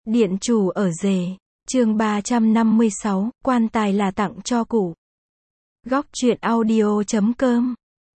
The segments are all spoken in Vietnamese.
Điện chủ ở rể. Chương 356, quan tài là tặng cho cụ. Góc truyện audio.com.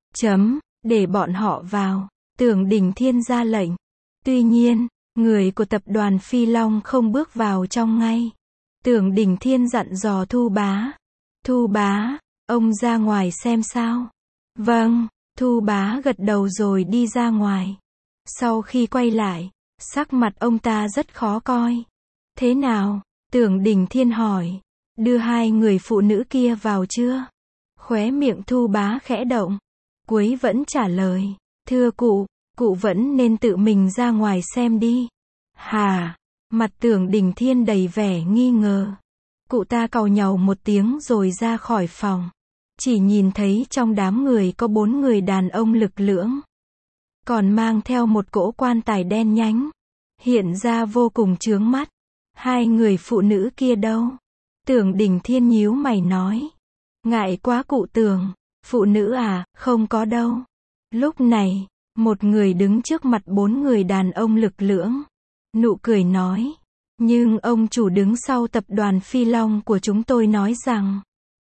Để bọn họ vào. Tưởng Đình Thiên ra lệnh. Tuy nhiên, người của tập đoàn Phi Long không bước vào trong ngay. Tưởng Đình Thiên dặn dò Thu Bá. Thu Bá, ông ra ngoài xem sao. Vâng, Thu Bá gật đầu rồi đi ra ngoài. Sau khi quay lại, sắc mặt ông ta rất khó coi. Thế nào? Tưởng Đình Thiên hỏi. Đưa hai người phụ nữ kia vào chưa? Khóe miệng Thu Bá khẽ động. Cuối vẫn trả lời. Thưa cụ vẫn nên tự mình ra ngoài xem đi. Hà, mặt Tưởng Đình Thiên đầy vẻ nghi ngờ. Cụ ta càu nhàu một tiếng rồi ra khỏi phòng. Chỉ nhìn thấy trong đám người có 4 người đàn ông lực lưỡng. Còn mang theo một cỗ quan tài đen nhánh. Hiện ra vô cùng chướng mắt. Hai người phụ nữ kia đâu? Tưởng Đình Thiên nhíu mày nói. Ngại quá cụ Tưởng, phụ nữ à, không có đâu. Lúc này, một người đứng trước mặt 4 người đàn ông lực lưỡng. Nụ cười nói. Nhưng ông chủ đứng sau tập đoàn Phi Long của chúng tôi nói rằng,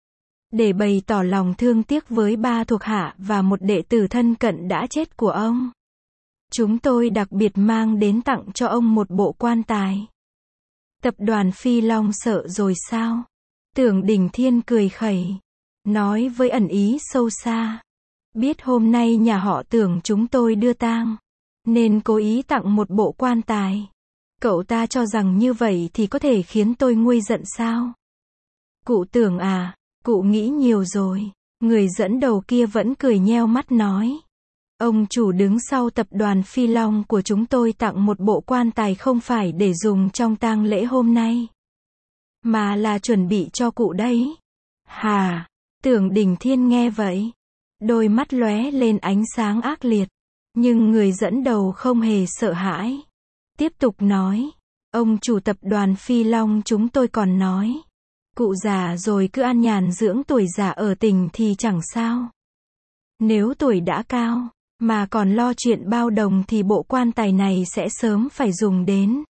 để bày tỏ lòng thương tiếc với 3 thuộc hạ và một đệ tử thân cận đã chết của ông, chúng tôi đặc biệt mang đến tặng cho ông một bộ quan tài. Tập đoàn Phi Long sợ rồi sao? Tưởng Đình Thiên cười khẩy, nói với ẩn ý sâu xa. Biết hôm nay nhà họ Tưởng chúng tôi đưa tang, nên cố ý tặng một bộ quan tài. Cậu ta cho rằng như vậy thì có thể khiến tôi nguôi giận sao? Cụ Tưởng à, cụ nghĩ nhiều rồi. Người dẫn đầu kia vẫn cười nheo mắt nói. Ông chủ đứng sau tập đoàn Phi Long của chúng tôi tặng một bộ quan tài không phải để dùng trong tang lễ hôm nay, mà là chuẩn bị cho cụ đấy. Hà, Tưởng Đình Thiên nghe vậy, đôi mắt lóe lên ánh sáng ác liệt. Nhưng người dẫn đầu không hề sợ hãi. Tiếp tục nói, ông chủ tập đoàn Phi Long chúng tôi còn nói, cụ già rồi cứ an nhàn dưỡng tuổi già ở tỉnh thì chẳng sao. Nếu tuổi đã cao, mà còn lo chuyện bao đồng thì bộ quan tài này sẽ sớm phải dùng đến.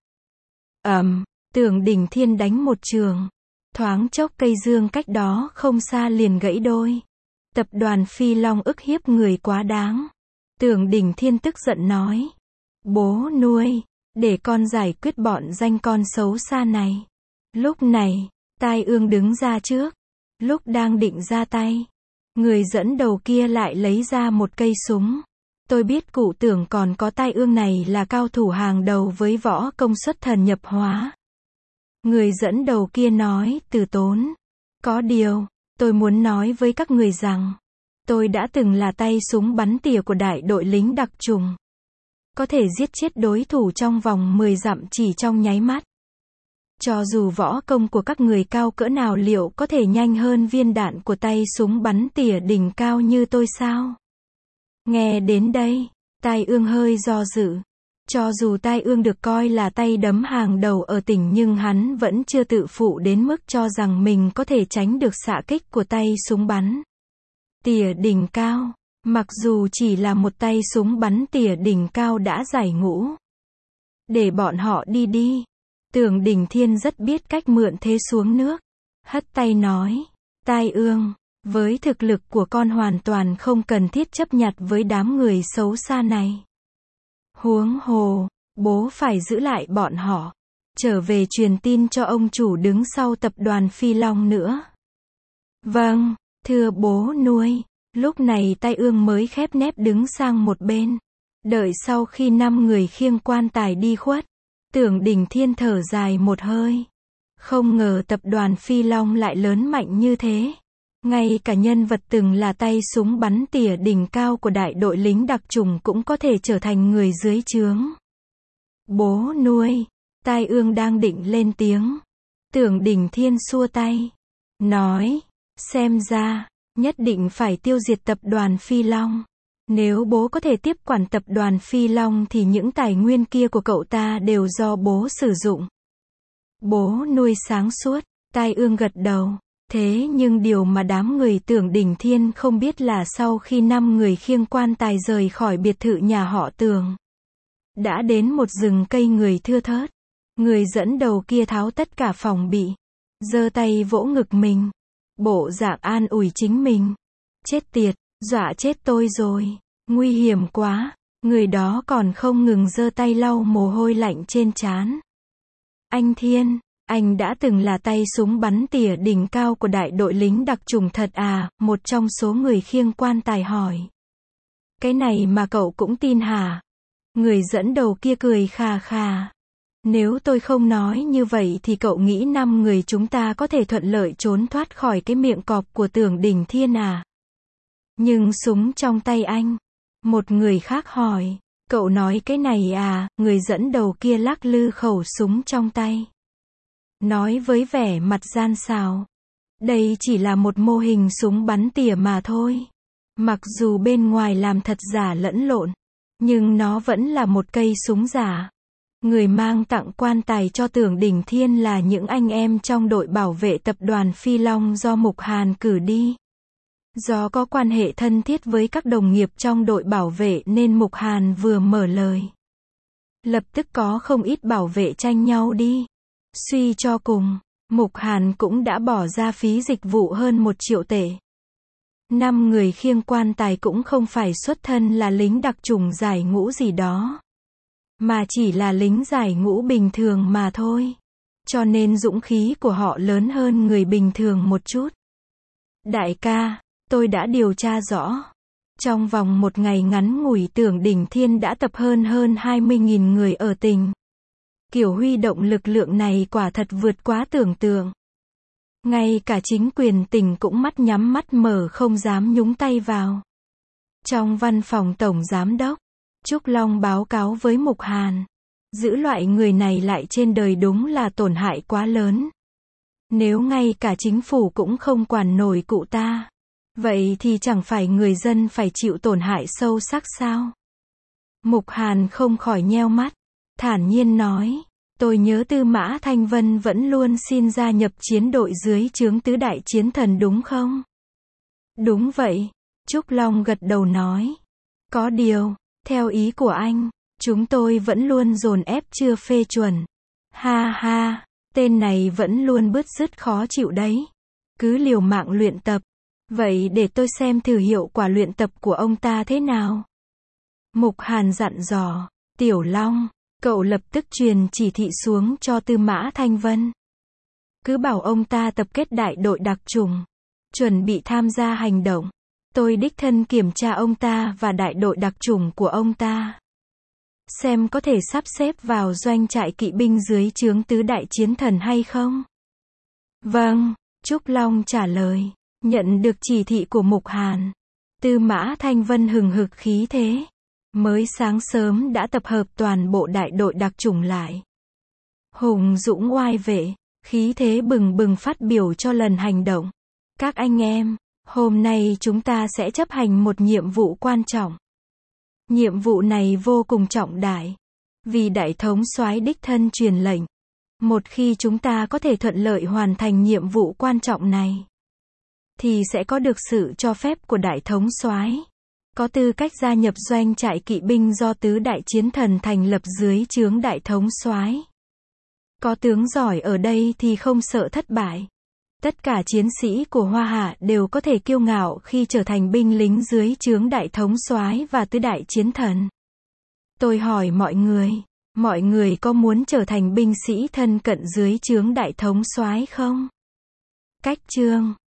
Tưởng Đình Thiên đánh một trường. Thoáng chốc cây dương cách đó không xa liền gãy đôi. Tập đoàn Phi Long ức hiếp người quá đáng. Tưởng Đình Thiên tức giận nói. Bố nuôi, để con giải quyết bọn danh con xấu xa này. Lúc này, Tai Ương đứng ra trước. Lúc đang định ra tay, người dẫn đầu kia lại lấy ra một cây súng. Tôi biết cụ Tưởng còn có Tai Ương này là cao thủ hàng đầu với võ công xuất thần nhập hóa. Người dẫn đầu kia nói từ tốn. Có điều, tôi muốn nói với các người rằng, tôi đã từng là tay súng bắn tỉa của đại đội lính đặc chủng. Có thể giết chết đối thủ trong vòng 10 dặm chỉ trong nháy mắt. Cho dù võ công của các người cao cỡ nào liệu có thể nhanh hơn viên đạn của tay súng bắn tỉa đỉnh cao như tôi sao? Nghe đến đây, Tai Ương hơi do dự. Cho dù Tai Ương được coi là tay đấm hàng đầu ở tỉnh nhưng hắn vẫn chưa tự phụ đến mức cho rằng mình có thể tránh được xạ kích của tay súng bắn tỉa đỉnh cao. Mặc dù chỉ là một tay súng bắn tỉa đỉnh cao đã giải ngũ. Để bọn họ đi đi. Tưởng Đình Thiên rất biết cách mượn thế xuống nước. Hất tay nói. Tai Ương, với thực lực của con hoàn toàn không cần thiết chấp nhặt với đám người xấu xa này. Huống hồ, bố phải giữ lại bọn họ. Trở về truyền tin cho ông chủ đứng sau tập đoàn Phi Long nữa. Vâng, thưa bố nuôi. Lúc này Tai Ương mới khép nép đứng sang một bên. Đợi sau khi 5 người khiêng quan tài đi khuất, Tưởng Đình Thiên thở dài một hơi. Không ngờ tập đoàn Phi Long lại lớn mạnh như thế. Ngay cả nhân vật từng là tay súng bắn tỉa đỉnh cao của đại đội lính đặc chủng cũng có thể trở thành người dưới trướng. Bố nuôi, Tai Ương đang định lên tiếng. Tưởng Đình Thiên xua tay. Nói, xem ra, nhất định phải tiêu diệt tập đoàn Phi Long. Nếu bố có thể tiếp quản tập đoàn Phi Long thì những tài nguyên kia của cậu ta đều do bố sử dụng. Bố nuôi sáng suốt, Tai Ương gật đầu. Thế nhưng điều mà đám người Tưởng Đình Thiên không biết là sau khi 5 người khiêng quan tài rời khỏi biệt thự nhà họ Tưởng, đã đến một rừng cây người thưa thớt. Người dẫn đầu kia tháo tất cả phòng bị, giơ tay vỗ ngực mình, bộ dạng an ủi chính mình. Chết tiệt, dọa chết tôi rồi, nguy hiểm quá. Người đó còn không ngừng giơ tay lau mồ hôi lạnh trên trán. Anh Thiên, anh đã từng là tay súng bắn tỉa đỉnh cao của đại đội lính đặc chủng thật à? Một trong số người khiêng quan tài hỏi. Cái này mà cậu cũng tin hả? Người dẫn đầu kia cười khà khà. Nếu tôi không nói như vậy thì cậu nghĩ 5 người chúng ta có thể thuận lợi trốn thoát khỏi cái miệng cọp của Tưởng Đỉnh Thiên à? Nhưng súng trong tay anh. Một người khác hỏi. Cậu nói cái này à? Người dẫn đầu kia lắc lư khẩu súng trong tay, nói với vẻ mặt gian xảo. Đây chỉ là một mô hình súng bắn tỉa mà thôi. Mặc dù bên ngoài làm thật giả lẫn lộn, nhưng nó vẫn là một cây súng giả. Người mang tặng quan tài cho Tưởng Đỉnh Thiên là những anh em trong đội bảo vệ tập đoàn Phi Long do Mục Hàn cử đi. Do có quan hệ thân thiết với các đồng nghiệp trong đội bảo vệ nên Mục Hàn vừa mở lời, lập tức có không ít bảo vệ tranh nhau đi. Suy cho cùng, Mục Hàn cũng đã bỏ ra phí dịch vụ hơn 1 triệu tệ. 5 người khiêng quan tài cũng không phải xuất thân là lính đặc chủng giải ngũ gì đó, mà chỉ là lính giải ngũ bình thường mà thôi. Cho nên dũng khí của họ lớn hơn người bình thường một chút. Đại ca, tôi đã điều tra rõ. Trong vòng một ngày ngắn ngủi Tưởng Đỉnh Thiên đã tập hơn 20.000 người ở tỉnh. Kiểu huy động lực lượng này quả thật vượt quá tưởng tượng. Ngay cả chính quyền tỉnh cũng mắt nhắm mắt mở không dám nhúng tay vào. Trong văn phòng Tổng Giám đốc, Trúc Long báo cáo với Mục Hàn. Giữ loại người này lại trên đời đúng là tổn hại quá lớn. Nếu ngay cả chính phủ cũng không quản nổi cụ ta, vậy thì chẳng phải người dân phải chịu tổn hại sâu sắc sao? Mục Hàn không khỏi nheo mắt, thản nhiên nói. Tôi nhớ Tư Mã Thanh Vân vẫn luôn xin gia nhập chiến đội dưới trướng tứ đại chiến thần đúng không? Đúng vậy, Trúc Long gật đầu nói. Có điều, theo ý của anh, chúng tôi vẫn luôn dồn ép chưa phê chuẩn. Ha ha, tên này vẫn luôn bứt rứt khó chịu đấy. Cứ liều mạng luyện tập. Vậy để tôi xem thử hiệu quả luyện tập của ông ta thế nào. Mục Hàn dặn dò. Tiểu Long, cậu lập tức truyền chỉ thị xuống cho Tư Mã Thanh Vân. Cứ bảo ông ta tập kết đại đội đặc chủng, chuẩn bị tham gia hành động. Tôi đích thân kiểm tra ông ta và đại đội đặc chủng của ông ta, xem có thể sắp xếp vào doanh trại kỵ binh dưới trướng tứ đại chiến thần hay không. Vâng, Trúc Long trả lời. Nhận được chỉ thị của Mục Hàn, Tư Mã Thanh Vân hừng hực khí thế. Mới sáng sớm đã tập hợp toàn bộ đại đội đặc chủng lại. Hùng dũng oai vệ, khí thế bừng bừng phát biểu cho lần hành động. Các anh em, hôm nay chúng ta sẽ chấp hành một nhiệm vụ quan trọng. Nhiệm vụ này vô cùng trọng đại, vì đại thống soái đích thân truyền lệnh. Một khi chúng ta có thể thuận lợi hoàn thành nhiệm vụ quan trọng này, thì sẽ có được sự cho phép của đại thống soái, có tư cách gia nhập doanh trại kỵ binh do tứ đại chiến thần thành lập dưới trướng đại thống soái. Có tướng giỏi ở đây thì không sợ thất bại. Tất cả chiến sĩ của Hoa Hạ đều có thể kiêu ngạo khi trở thành binh lính dưới trướng đại thống soái và tứ đại chiến thần. Tôi hỏi mọi người có muốn trở thành binh sĩ thân cận dưới trướng đại thống soái không? Cách chương